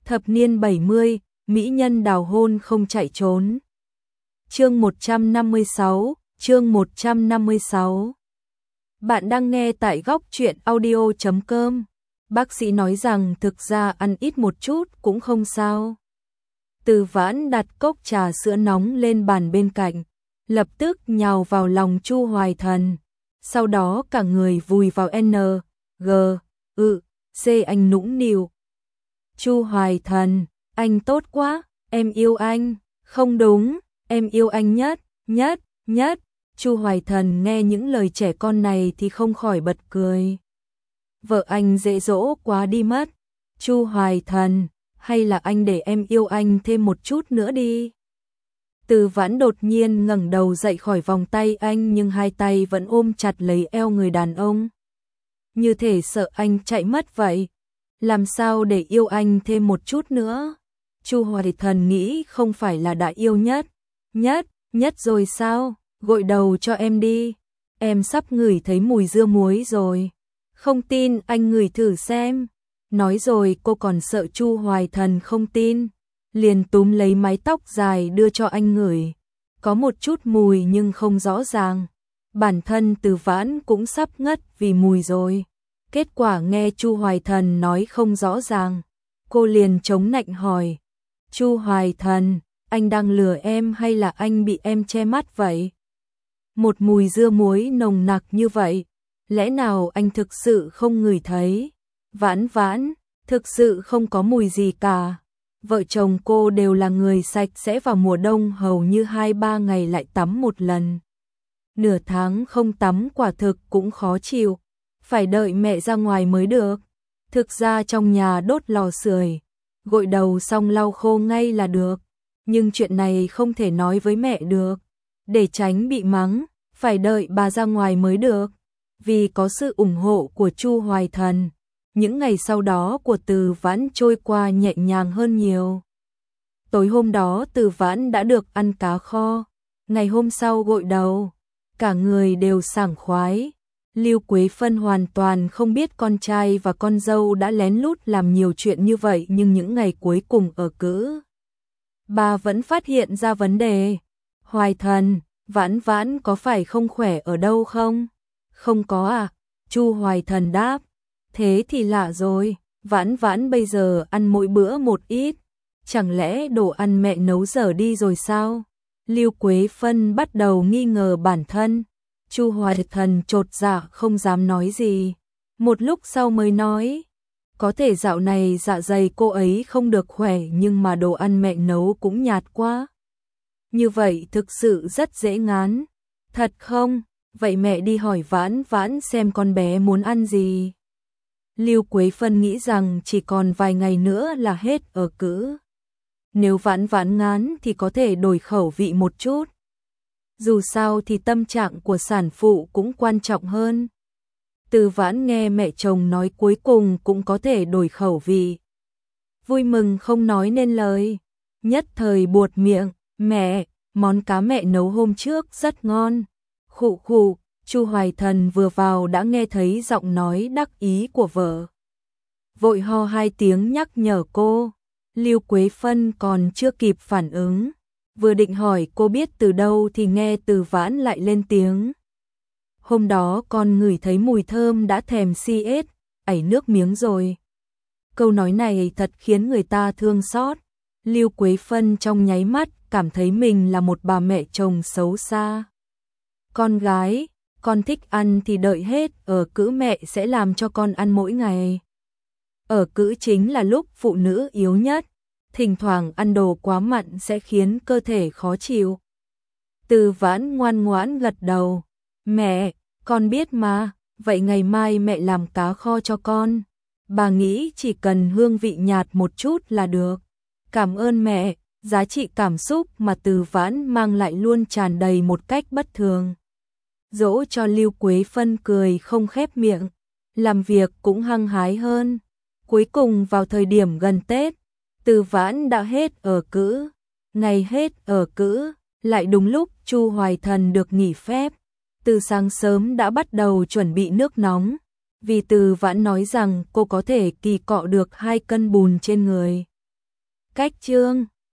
Thập niên 70, mỹ nhân đào hôn không chạy trốn. Chương 156, chương 156. Bạn đang nghe tại góc truyện audio.com. Bác sĩ nói rằng thực ra ăn ít một chút cũng không sao. Từ Vãn đặt cốc trà sữa nóng lên bàn bên cạnh, lập tức nhào vào lòng Chu Hoài Thần. Sau đó cả người vùi vào C anh nũng nịu. Chu Hoài Thần, anh tốt quá, em yêu anh. Không đúng, em yêu anh nhất, nhất, nhất. Chu Hoài Thần nghe những lời trẻ con này thì không khỏi bật cười. Vợ anh dễ dỗ quá đi mất. Chu Hoài Thần, hay là anh để em yêu anh thêm một chút nữa đi. Từ Vãn đột nhiên ngẩng đầu dậy khỏi vòng tay anh, nhưng hai tay vẫn ôm chặt lấy eo người đàn ông. Như thể sợ anh chạy mất vậy. Làm sao để yêu anh thêm một chút nữa? Chu Hoài Thần nghĩ không phải là đã yêu nhất rồi sao? Gội đầu cho em đi. Em sắp ngửi thấy mùi dưa muối rồi. Không tin anh ngửi thử xem. Nói rồi cô còn sợ Chu Hoài Thần không tin, liền túm lấy mái tóc dài đưa cho anh ngửi. Có một chút mùi nhưng không rõ ràng. Bản thân Từ Vãn cũng sắp ngất vì mùi rồi. Kết quả nghe Chu Hoài Thần nói không rõ ràng, cô liền chống nạnh hỏi: Chu Hoài Thần, anh đang lừa em hay là anh bị em che mắt vậy? Một mùi dưa muối nồng nặc như vậy, lẽ nào anh thực sự không ngửi thấy? Vãn Vãn, thực sự không có mùi gì cả. Vợ chồng cô đều là người sạch sẽ, vào mùa đông hầu như 2-3 ngày lại tắm một lần. Nửa tháng không tắm quả thực cũng khó chịu, phải đợi mẹ ra ngoài mới được. Thực ra trong nhà đốt lò sưởi, gội đầu xong lau khô ngay là được. Nhưng chuyện này không thể nói với mẹ được, để tránh bị mắng, phải đợi bà ra ngoài mới được. Vì có sự ủng hộ của Chu Hoài Thần, những ngày sau đó của Từ Vãn trôi qua nhẹ nhàng hơn nhiều. Tối hôm đó Từ Vãn đã được ăn cá kho, ngày hôm sau gội đầu, cả người đều sảng khoái. Lưu Quế Phân hoàn toàn không biết con trai và con dâu đã lén lút làm nhiều chuyện như vậy, nhưng những ngày cuối cùng ở cữ, bà vẫn phát hiện ra vấn đề. Hoài Thần, Vãn Vãn có phải không khỏe ở đâu không? Không có à? Chu Hoài Thần đáp. Thế thì lạ rồi, Vãn Vãn bây giờ ăn mỗi bữa một ít, chẳng lẽ đồ ăn mẹ nấu dở đi rồi sao? Lưu Quế Phân bắt đầu nghi ngờ bản thân. Chu Hoài Thần chột dạ không dám nói gì. Một lúc sau mới nói, có thể dạo này dạ dày cô ấy không được khỏe, nhưng mà đồ ăn mẹ nấu cũng nhạt quá. Như vậy thực sự rất dễ ngán. Thật không? Vậy mẹ đi hỏi Vãn Vãn xem con bé muốn ăn gì. Lưu Quế Phân nghĩ rằng chỉ còn vài ngày nữa là hết ở cữ. Nếu Vãn Vãn ngán thì có thể đổi khẩu vị một chút. Dù sao thì tâm trạng của sản phụ cũng quan trọng hơn. Từ Vãn nghe mẹ chồng nói cuối cùng cũng có thể đổi khẩu vị, vui mừng không nói nên lời, nhất thời buột miệng. Mẹ, món cá mẹ nấu hôm trước rất ngon. Khụ khụ. Chu Hoài Thần vừa vào đã nghe thấy giọng nói đắc ý của vợ, vội ho 2 tiếng nhắc nhở cô. Lưu Quế Phân còn chưa kịp phản ứng, vừa định hỏi cô biết từ đâu thì nghe Từ Vãn lại lên tiếng. Hôm đó con ngửi thấy mùi thơm đã thèm xiết, ảy nước miếng rồi. Câu nói này thật khiến người ta thương xót. Lưu Quế Phân trong nháy mắt cảm thấy mình là một bà mẹ chồng xấu xa. Con gái, con thích ăn thì đợi hết ở cữ mẹ sẽ làm cho con ăn mỗi ngày. Ở cữ chính là lúc phụ nữ yếu nhất, thỉnh thoảng ăn đồ quá mặn sẽ khiến cơ thể khó chịu. Từ Vãn ngoan ngoãn gật đầu. Mẹ, con biết mà, vậy ngày mai mẹ làm cá kho cho con. Bà nghĩ chỉ cần hương vị nhạt một chút là được. Cảm ơn mẹ. Giá trị cảm xúc mà Từ Vãn mang lại luôn tràn đầy một cách bất thường. Dỗ cho Lưu Quế Phân cười không khép miệng, làm việc cũng hăng hái hơn. Cuối cùng vào thời điểm gần Tết, Từ Vãn đã hết ở cữ. Ngày hết ở cữ, lại đúng lúc Chu Hoài Thần được nghỉ phép. Từ sáng sớm đã bắt đầu chuẩn bị nước nóng, vì Từ Vãn nói rằng cô có thể kỳ cọ được 2 cân bùn trên người. Cách chương